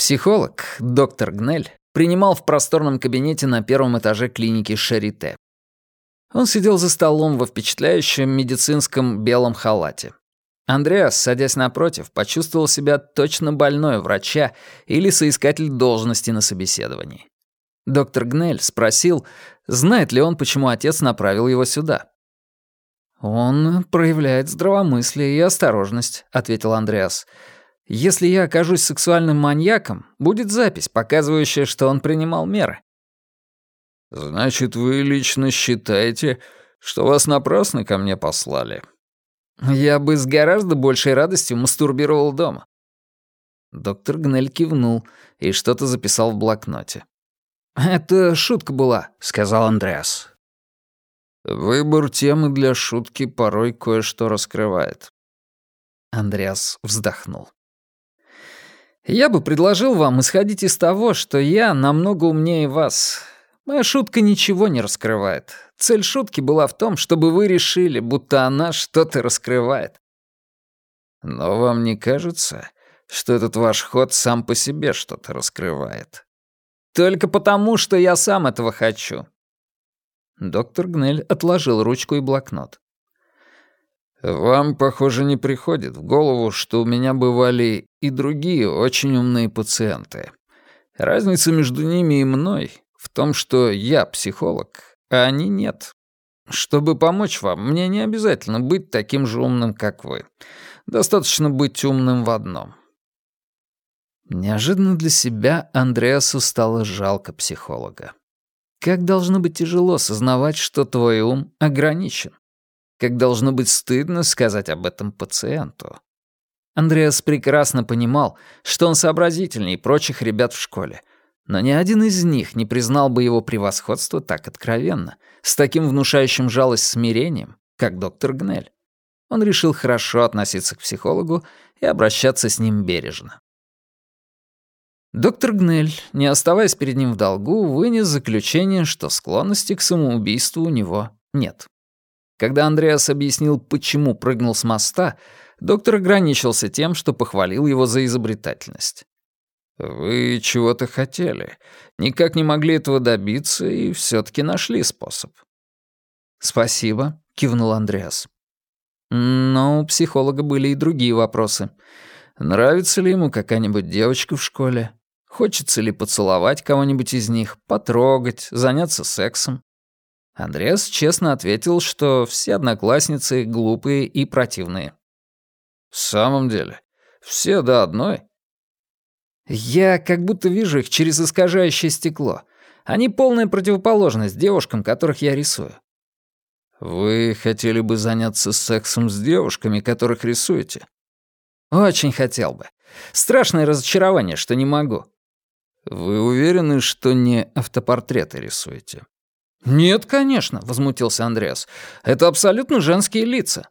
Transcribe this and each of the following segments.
Психолог, доктор Гнель, принимал в просторном кабинете на первом этаже клиники Шарите. Он сидел за столом во впечатляющем медицинском белом халате. Андреас, садясь напротив, почувствовал себя точно больной врача или соискатель должности на собеседовании. Доктор Гнель спросил, знает ли он, почему отец направил его сюда. «Он проявляет здравомыслие и осторожность», — ответил Андреас. «Если я окажусь сексуальным маньяком, будет запись, показывающая, что он принимал меры». «Значит, вы лично считаете, что вас напрасно ко мне послали?» «Я бы с гораздо большей радостью мастурбировал дома». Доктор Гнель кивнул и что-то записал в блокноте. «Это шутка была», — сказал Андреас. «Выбор темы для шутки порой кое-что раскрывает». Андреас вздохнул. «Я бы предложил вам исходить из того, что я намного умнее вас. Моя шутка ничего не раскрывает. Цель шутки была в том, чтобы вы решили, будто она что-то раскрывает». «Но вам не кажется, что этот ваш ход сам по себе что-то раскрывает?» «Только потому, что я сам этого хочу». Доктор Гнель отложил ручку и блокнот. «Вам, похоже, не приходит в голову, что у меня бывали и другие очень умные пациенты. Разница между ними и мной в том, что я психолог, а они нет. Чтобы помочь вам, мне не обязательно быть таким же умным, как вы. Достаточно быть умным в одном». Неожиданно для себя Андреасу стало жалко психолога. Как должно быть тяжело сознавать, что твой ум ограничен. Как должно быть стыдно сказать об этом пациенту. Андреас прекрасно понимал, что он сообразительней прочих ребят в школе, но ни один из них не признал бы его превосходство так откровенно, с таким внушающим жалость смирением, как доктор Гнель. Он решил хорошо относиться к психологу и обращаться с ним бережно. Доктор Гнель, не оставаясь перед ним в долгу, вынес заключение, что склонности к самоубийству у него нет. Когда Андреас объяснил, почему прыгнул с моста, доктор ограничился тем, что похвалил его за изобретательность. «Вы чего-то хотели, никак не могли этого добиться и все-таки нашли способ». «Спасибо», — кивнул Андреас. Но у психолога были и другие вопросы. Нравится ли ему какая-нибудь девочка в школе? Хочется ли поцеловать кого-нибудь из них, потрогать, заняться сексом? Андреас честно ответил, что все одноклассницы глупые и противные. «В самом деле? Все до одной?» «Я как будто вижу их через искажающее стекло. Они полная противоположность девушкам, которых я рисую». «Вы хотели бы заняться сексом с девушками, которых рисуете?» «Очень хотел бы. Страшное разочарование, что не могу». «Вы уверены, что не автопортреты рисуете?» «Нет, конечно», — возмутился Андреас. «Это абсолютно женские лица».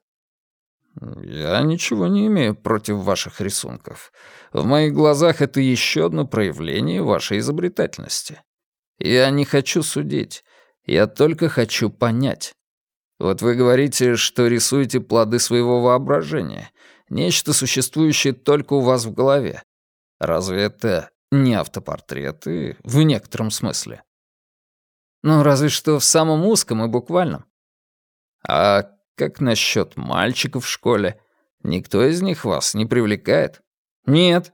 «Я ничего не имею против ваших рисунков. В моих глазах это еще одно проявление вашей изобретательности. Я не хочу судить, я только хочу понять. Вот вы говорите, что рисуете плоды своего воображения, нечто, существующее только у вас в голове. Разве это не автопортреты в некотором смысле?» «Ну, разве что в самом узком и буквальном». «А как насчет мальчиков в школе? Никто из них вас не привлекает?» «Нет».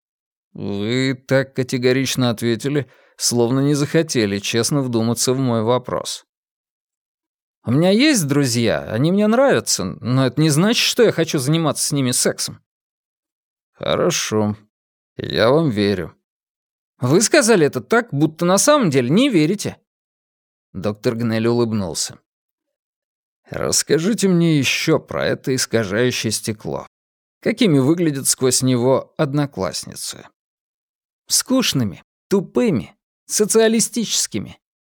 «Вы так категорично ответили, словно не захотели честно вдуматься в мой вопрос». «У меня есть друзья, они мне нравятся, но это не значит, что я хочу заниматься с ними сексом». «Хорошо, я вам верю». «Вы сказали это так, будто на самом деле не верите». Доктор Гнель улыбнулся. «Расскажите мне еще про это искажающее стекло. Какими выглядят сквозь него одноклассницы?» «Скучными, тупыми, социалистическими».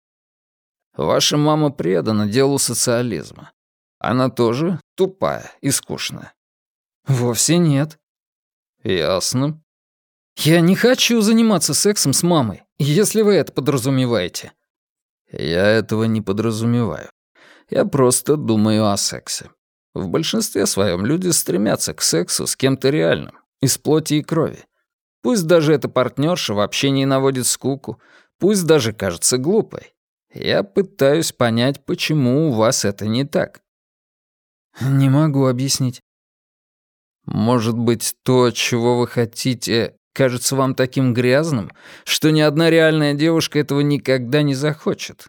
«Ваша мама предана делу социализма. Она тоже тупая и скучная?» «Вовсе нет». «Ясно». «Я не хочу заниматься сексом с мамой, если вы это подразумеваете». «Я этого не подразумеваю. Я просто думаю о сексе. В большинстве своем люди стремятся к сексу с кем-то реальным, из плоти и крови. Пусть даже эта партнерша в общении наводит скуку, пусть даже кажется глупой. Я пытаюсь понять, почему у вас это не так. Не могу объяснить. Может быть, то, чего вы хотите, кажется вам таким грязным, что ни одна реальная девушка этого никогда не захочет?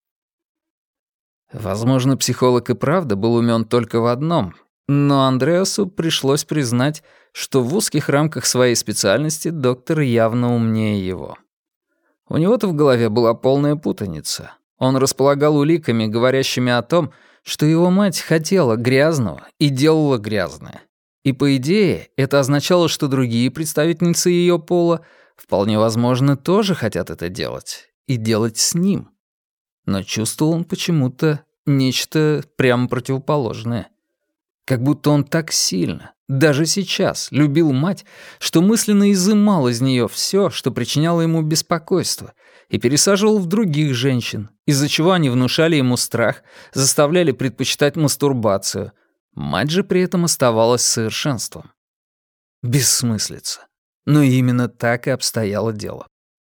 Возможно, психолог и правда был умён только в одном, но Андреасу пришлось признать, что в узких рамках своей специальности доктор явно умнее его. У него-то в голове была полная путаница. Он располагал уликами, говорящими о том, что его мать хотела грязного и делала грязное. И, по идее, это означало, что другие представительницы её пола вполне возможно тоже хотят это делать. И делать с ним. Но чувствовал он почему-то нечто прямо противоположное. Как будто он так сильно, даже сейчас, любил мать, что мысленно изымал из неё всё, что причиняло ему беспокойство, и пересаживал в других женщин, из-за чего они внушали ему страх, заставляли предпочитать мастурбацию. Мать же при этом оставалась совершенством. Бессмыслица. Но именно так и обстояло дело.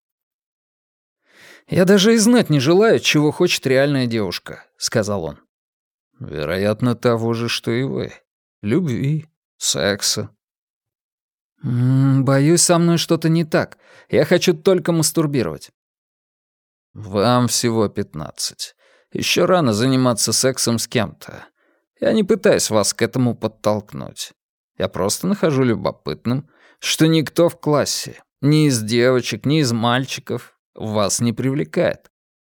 «Я даже и знать не желаю, чего хочет реальная девушка», — сказал он. «Вероятно, того же, что и вы. Любви, секса». «Боюсь, со мной что-то не так. Я хочу только мастурбировать». «Вам всего 15. Еще рано заниматься сексом с кем-то. Я не пытаюсь вас к этому подтолкнуть. Я просто нахожу любопытным, что никто в классе, ни из девочек, ни из мальчиков, вас не привлекает».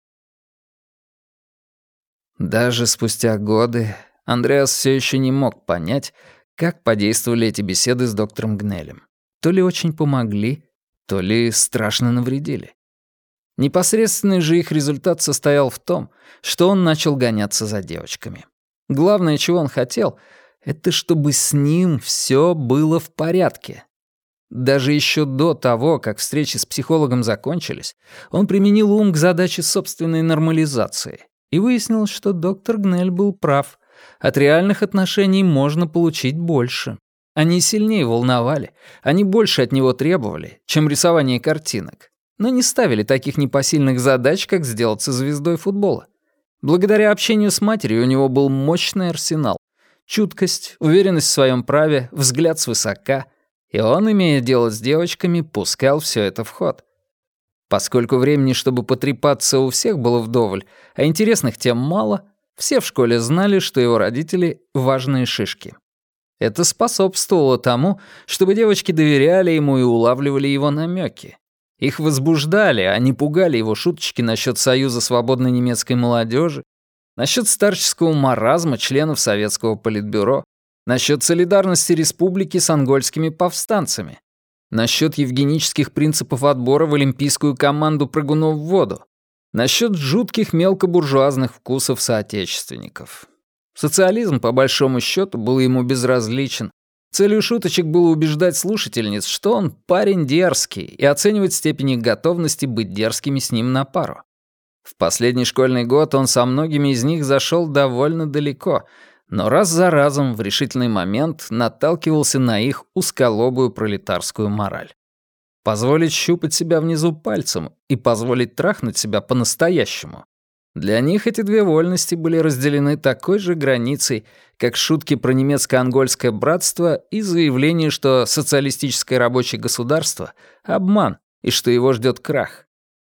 Даже спустя годы Андреас все еще не мог понять, как подействовали эти беседы с доктором Гнелем. То ли очень помогли, то ли страшно навредили. Непосредственный же их результат состоял в том, что он начал гоняться за девочками. Главное, чего он хотел, это чтобы с ним все было в порядке. Даже еще до того, как встречи с психологом закончились, он применил ум к задаче собственной нормализации и выяснил, что доктор Гнель был прав. От реальных отношений можно получить больше. Они сильнее волновали, они больше от него требовали, чем рисование картинок, но не ставили таких непосильных задач, как сделаться звездой футбола. Благодаря общению с матерью у него был мощный арсенал. Чуткость, уверенность в своем праве, взгляд свысока. И он, имея дело с девочками, пускал все это в ход. Поскольку времени, чтобы потрепаться, у всех было вдоволь, а интересных тем мало, все в школе знали, что его родители — важные шишки. Это способствовало тому, чтобы девочки доверяли ему и улавливали его намеки. Их возбуждали, а не пугали его шуточки насчет Союза свободной немецкой молодежи, насчет старческого маразма членов Советского политбюро, насчет солидарности республики с ангольскими повстанцами, насчет евгенических принципов отбора в олимпийскую команду прыгунов в воду, насчет жутких мелкобуржуазных вкусов соотечественников. Социализм, по большому счету, был ему безразличен. Целью шуточек было убеждать слушательниц, что он парень дерзкий, и оценивать степень их готовности быть дерзкими с ним на пару. В последний школьный год он со многими из них зашел довольно далеко, но раз за разом в решительный момент наталкивался на их узколобую пролетарскую мораль. Позволить щупать себя внизу пальцем и позволить трахнуть себя по-настоящему. Для них эти две вольности были разделены такой же границей, как шутки про немецко-ангольское братство и заявление, что социалистическое рабочее государство — обман и что его ждет крах.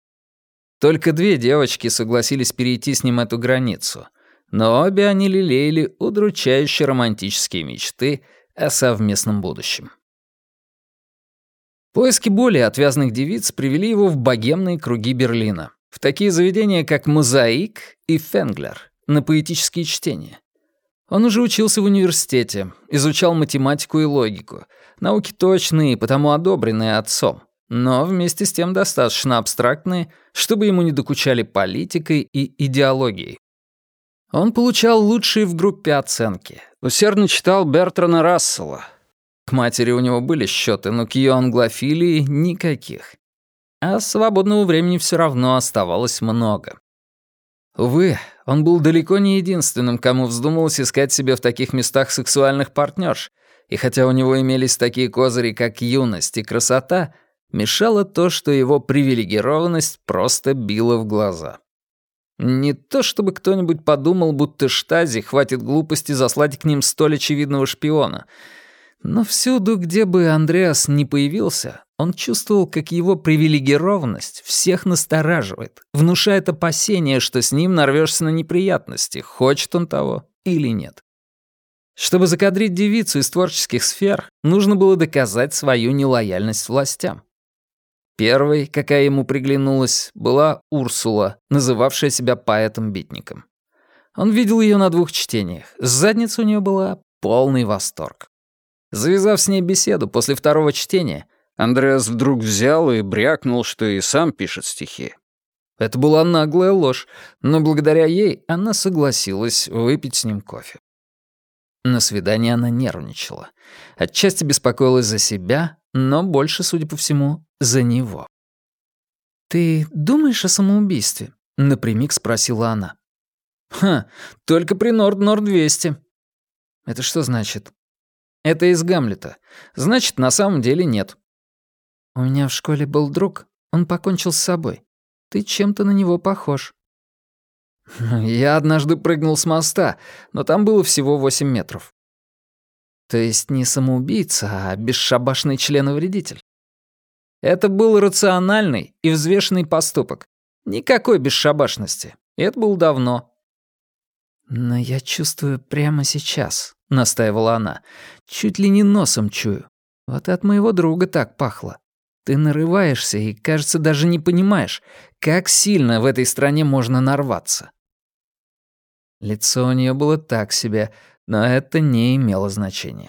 Только две девочки согласились перейти с ним эту границу, но обе они лелеяли удручающе романтические мечты о совместном будущем. Поиски более отвязных девиц привели его в богемные круги Берлина, в такие заведения, как «Мозаик» и «Фенглер», на поэтические чтения. Он уже учился в университете, изучал математику и логику, науки точные и потому одобренные отцом, но вместе с тем достаточно абстрактные, чтобы ему не докучали политикой и идеологией. Он получал лучшие в группе оценки, усердно читал Бертрана Рассела. К матери у него были счеты, но к ее англофилии никаких. А свободного времени все равно оставалось много. Увы, он был далеко не единственным, кому вздумалось искать себе в таких местах сексуальных партнерш, И хотя у него имелись такие козыри, как юность и красота, мешало то, что его привилегированность просто била в глаза. Не то чтобы кто-нибудь подумал, будто Штази хватит глупости заслать к ним столь очевидного шпиона, но всюду, где бы Андреас ни появился, он чувствовал, как его привилегированность всех настораживает, внушает опасение, что с ним нарвешься на неприятности, хочет он того или нет. Чтобы закадрить девицу из творческих сфер, нужно было доказать свою нелояльность властям. Первой, какая ему приглянулась, была Урсула, называвшая себя поэтом-битником. Он видел ее на 2 чтениях. С задницы у нее была полный восторг. Завязав с ней беседу после 2-го чтения, Андреас вдруг взял и брякнул, что и сам пишет стихи. Это была наглая ложь, но благодаря ей она согласилась выпить с ним кофе. На свидании она нервничала. Отчасти беспокоилась за себя, но больше, судя по всему, за него. «Ты думаешь о самоубийстве?» — напрямик спросила она. Только при Норд-200. Это что значит? Это из Гамлета. Значит, на самом деле нет. У меня в школе был друг, он покончил с собой. Ты чем-то на него похож. Я однажды прыгнул с моста, но там было всего 8 метров. То есть не самоубийца, а бесшабашный членовредитель. Это был рациональный и взвешенный поступок. Никакой бесшабашности. И это было давно. «Но я чувствую прямо сейчас», — настаивала она. «Чуть ли не носом чую. Вот и от моего друга так пахло. Ты нарываешься и, кажется, даже не понимаешь, как сильно в этой стране можно нарваться». Лицо у нее было так себе, но это не имело значения.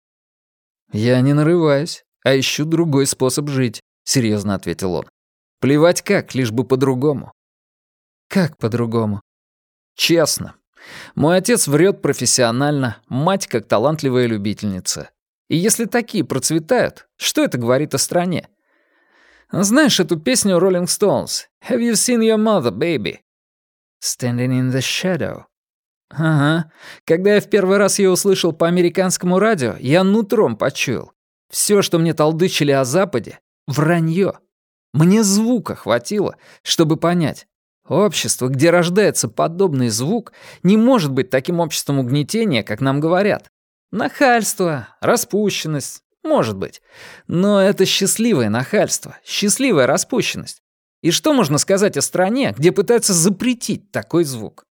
«Я не нарываюсь, а ищу другой способ жить», — серьезно ответил он. «Плевать как, лишь бы по-другому». «Как по-другому?» «Честно. Мой отец врет профессионально, мать как талантливая любительница. И если такие процветают, что это говорит о стране? Знаешь эту песню Rolling Stones? Have you seen your mother, baby? Standing in the shadow. Ага. Когда я в первый раз ее услышал по американскому радио, я нутром почуял. Все, что мне толдычили о Западе, вранье. Мне звука хватило, чтобы понять. Общество, где рождается подобный звук, не может быть таким обществом угнетения, как нам говорят. Нахальство, распущенность, может быть. Но это счастливое нахальство, счастливая распущенность. И что можно сказать о стране, где пытаются запретить такой звук?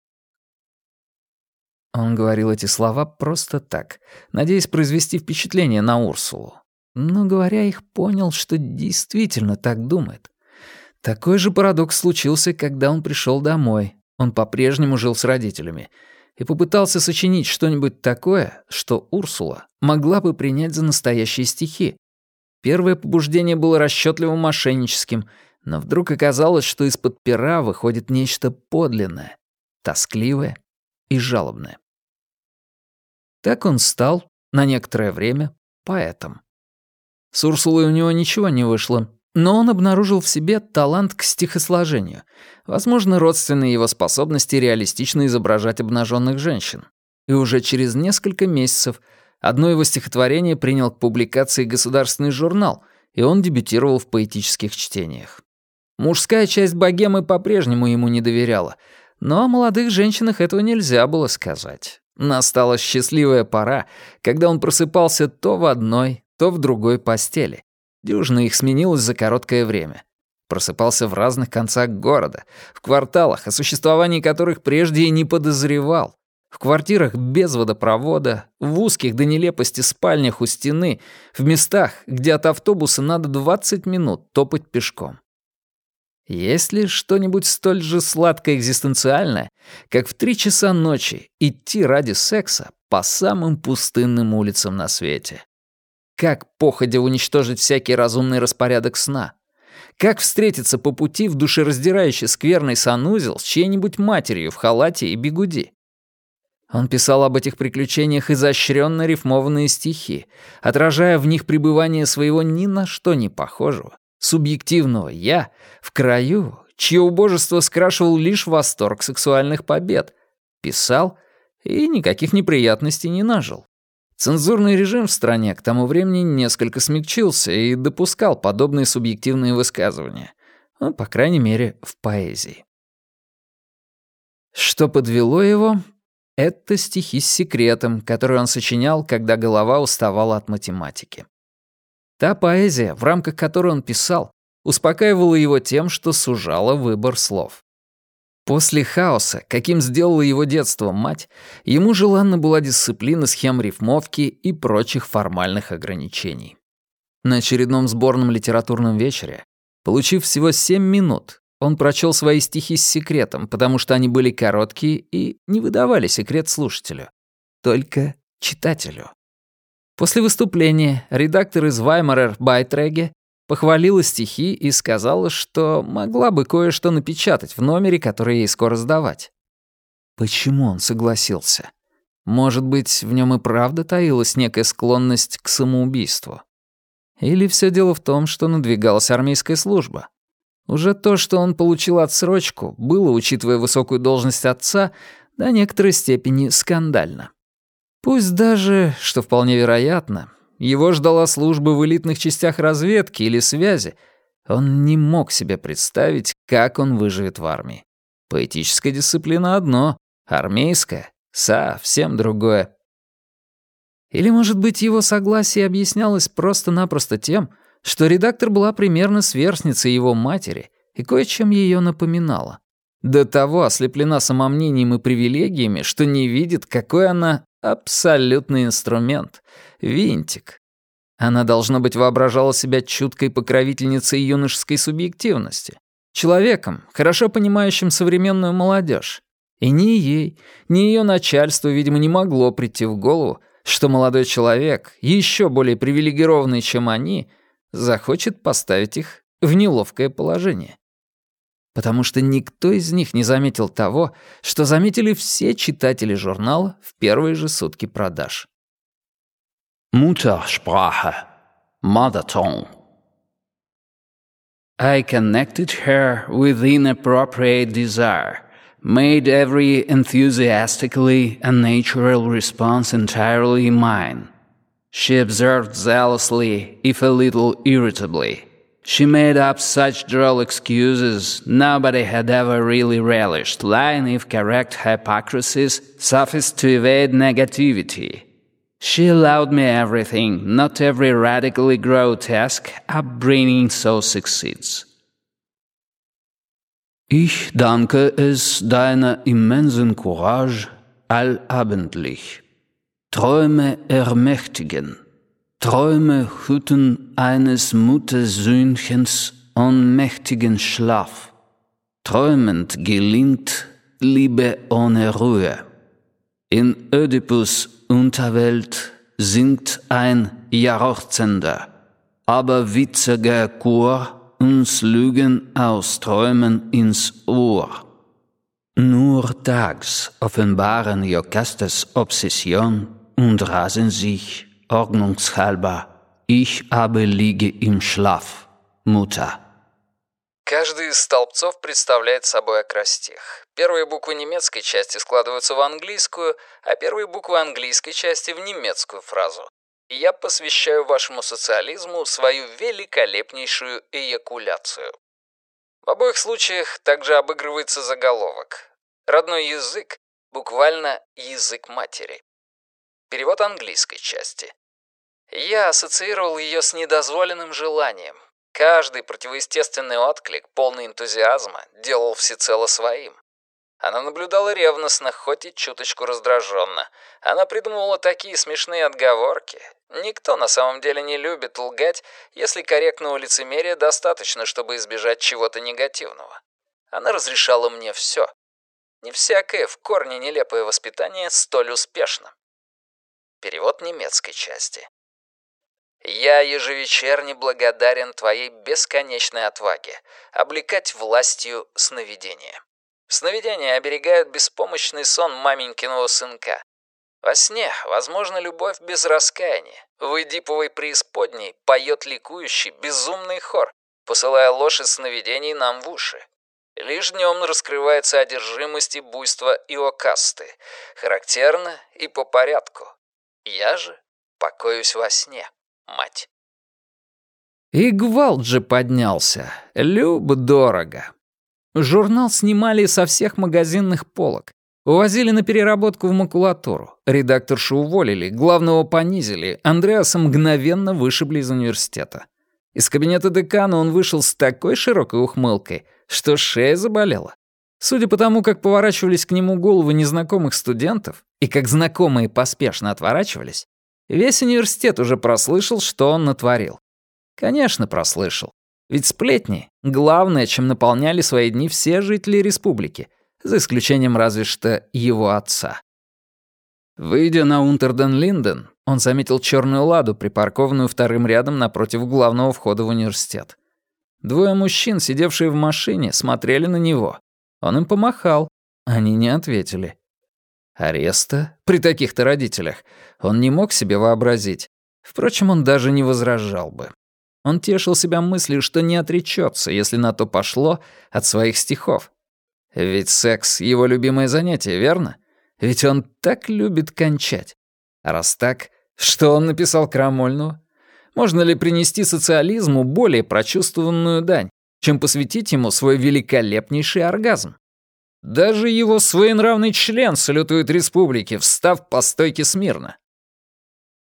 Он говорил эти слова просто так, надеясь произвести впечатление на Урсулу. Но, говоря их, понял, что действительно так думает. Такой же парадокс случился, когда он пришел домой. Он по-прежнему жил с родителями и попытался сочинить что-нибудь такое, что Урсула могла бы принять за настоящие стихи. Первое побуждение было расчётливым мошенническим, но вдруг оказалось, что из-под пера выходит нечто подлинное, тоскливое и жалобное. Так он стал на некоторое время поэтом. С Урсулой у него ничего не вышло, но он обнаружил в себе талант к стихосложению, возможно, родственные его способности реалистично изображать обнаженных женщин. И уже через несколько месяцев одно его стихотворение принял к публикации государственный журнал, и он дебютировал в поэтических чтениях. Мужская часть богемы по-прежнему ему не доверяла, но о молодых женщинах этого нельзя было сказать. Настала счастливая пора, когда он просыпался то в одной, то в другой постели. Дюжина их сменилась за короткое время. Просыпался в разных концах города, в кварталах, о существовании которых прежде и не подозревал, в квартирах без водопровода, в узких до нелепости спальнях у стены, в местах, где от автобуса надо 20 минут топать пешком. Есть ли что-нибудь столь же сладко-экзистенциальное, как в 3 часа ночи идти ради секса по самым пустынным улицам на свете? Как походя уничтожить всякий разумный распорядок сна? Как встретиться по пути в душераздирающий скверный санузел с чьей-нибудь матерью в халате и бигуди? Он писал об этих приключениях изощренно рифмованные стихи, отражая в них пребывание своего ни на что не похожего, субъективного «я» в краю, чье убожество скрашивал лишь восторг сексуальных побед. Писал и никаких неприятностей не нажил. Цензурный режим в стране к тому времени несколько смягчился и допускал подобные субъективные высказывания. Ну, по крайней мере, в поэзии. Что подвело его? Это стихи с секретом, которые он сочинял, когда голова уставала от математики. Та поэзия, в рамках которой он писал, успокаивала его тем, что сужала выбор слов. После хаоса, каким сделала его детство мать, ему желанна была дисциплина схем рифмовки и прочих формальных ограничений. На очередном сборном литературном вечере, получив всего 7 минут, он прочел свои стихи с секретом, потому что они были короткие и не выдавали секрет слушателю, только читателю. После выступления редактор из Ваймарер Байтреге похвалила стихи и сказала, что могла бы кое-что напечатать в номере, который ей скоро сдавать. Почему он согласился? Может быть, в нем и правда таилась некая склонность к самоубийству? Или все дело в том, что надвигалась армейская служба? Уже то, что он получил отсрочку, было, учитывая высокую должность отца, до некоторой степени скандально. Пусть даже, что вполне вероятно, его ждала служба в элитных частях разведки или связи, он не мог себе представить, как он выживет в армии. Поэтическая дисциплина одно, армейская — совсем другое. Или, может быть, его согласие объяснялось просто-напросто тем, что редактор была примерно сверстницей его матери и кое-чем ее напоминала. До того ослеплена самомнением и привилегиями, что не видит, какой она абсолютный инструмент, винтик. Она, должно быть, воображала себя чуткой покровительницей юношеской субъективности, человеком, хорошо понимающим современную молодежь. И ни ей, ни ее начальству, видимо, не могло прийти в голову, что молодой человек, еще более привилегированный, чем они, захочет поставить их в неловкое положение. Потому что никто из них не заметил того, что заметили все читатели журнала в первые же сутки продаж. Muttersprache, mother tongue. I connected her with inappropriate desire, made every enthusiastically and natural response entirely mine. She observed zealously, if a little irritably. She made up such droll excuses nobody had ever really relished, lying if correct hypocrisies sufficed to evade negativity. She allowed me everything, not every radically grotesque upbringing so succeeds. Ich danke es deiner immensen Courage allabendlich. Träume ermächtigen. Träume hüten eines Muttersöhnchens ohnmächtigen Schlaf. Träumend gelingt Liebe ohne Ruhe. In Ödipus' Unterwelt singt ein Jauchzender, aber witziger Chor uns Lügen aus Träumen ins Ohr. Nur tags offenbaren Jocastes Obsession und rasen sich ordnungshalber. Ich aber liege im Schlaf, Mutter. Каждый из столбцов представляет собой акростих. Первые буквы немецкой части складываются в английскую, а первые буквы английской части в немецкую фразу. И я посвящаю вашему социализму свою великолепнейшую эякуляцию. В обоих случаях также обыгрывается заголовок. Родной язык, буквально язык матери. Перевод английской части. Я ассоциировал ее с недозволенным желанием. Каждый противоестественный отклик, полный энтузиазма, делал всецело своим. Она наблюдала ревностно, хоть и чуточку раздраженно. Она придумывала такие смешные отговорки. Никто на самом деле не любит лгать, если корректного лицемерия достаточно, чтобы избежать чего-то негативного. Она разрешала мне все. Не всякое в корне нелепое воспитание столь успешно. Перевод немецкой части. «Я ежевечерне благодарен твоей бесконечной отваге облекать властью сновидения. Сновидения оберегают беспомощный сон маменькиного сынка. Во сне, возможно, любовь без раскаяния. В эдиповой преисподней поет ликующий, безумный хор, посылая ложь из сновидений нам в уши. Лишь днем раскрывается одержимость и буйство Иокасты, характерно и по порядку. Я же Покоюсь во сне, мать. И гвалт же поднялся. Любо-дорого. Журнал снимали со всех магазинных полок. Увозили на переработку в макулатуру. Редакторшу уволили, главного понизили. Андреаса мгновенно вышибли из университета. Из кабинета декана он вышел с такой широкой ухмылкой, что шея заболела. Судя по тому, как поворачивались к нему головы незнакомых студентов и как знакомые поспешно отворачивались, весь университет уже прослышал, что он натворил. Конечно, прослышал. Ведь сплетни — главное, чем наполняли свои дни все жители республики, за исключением разве что его отца. Выйдя на Унтерден-Линден, он заметил черную ладу, припаркованную вторым рядом напротив главного входа в университет. Двое мужчин, сидевшие в машине, смотрели на него. Он им помахал. Они не ответили. Ареста при таких-то родителях он не мог себе вообразить. Впрочем, он даже не возражал бы. Он тешил себя мыслью, что не отречется, если на то пошло, от своих стихов. Ведь секс — его любимое занятие, верно? Ведь он так любит кончать. А раз так, что он написал крамольного? Можно ли принести социализму более прочувствованную дань, чем посвятить ему свой великолепнейший оргазм? Даже его своенравный член салютует республике, встав по стойке смирно.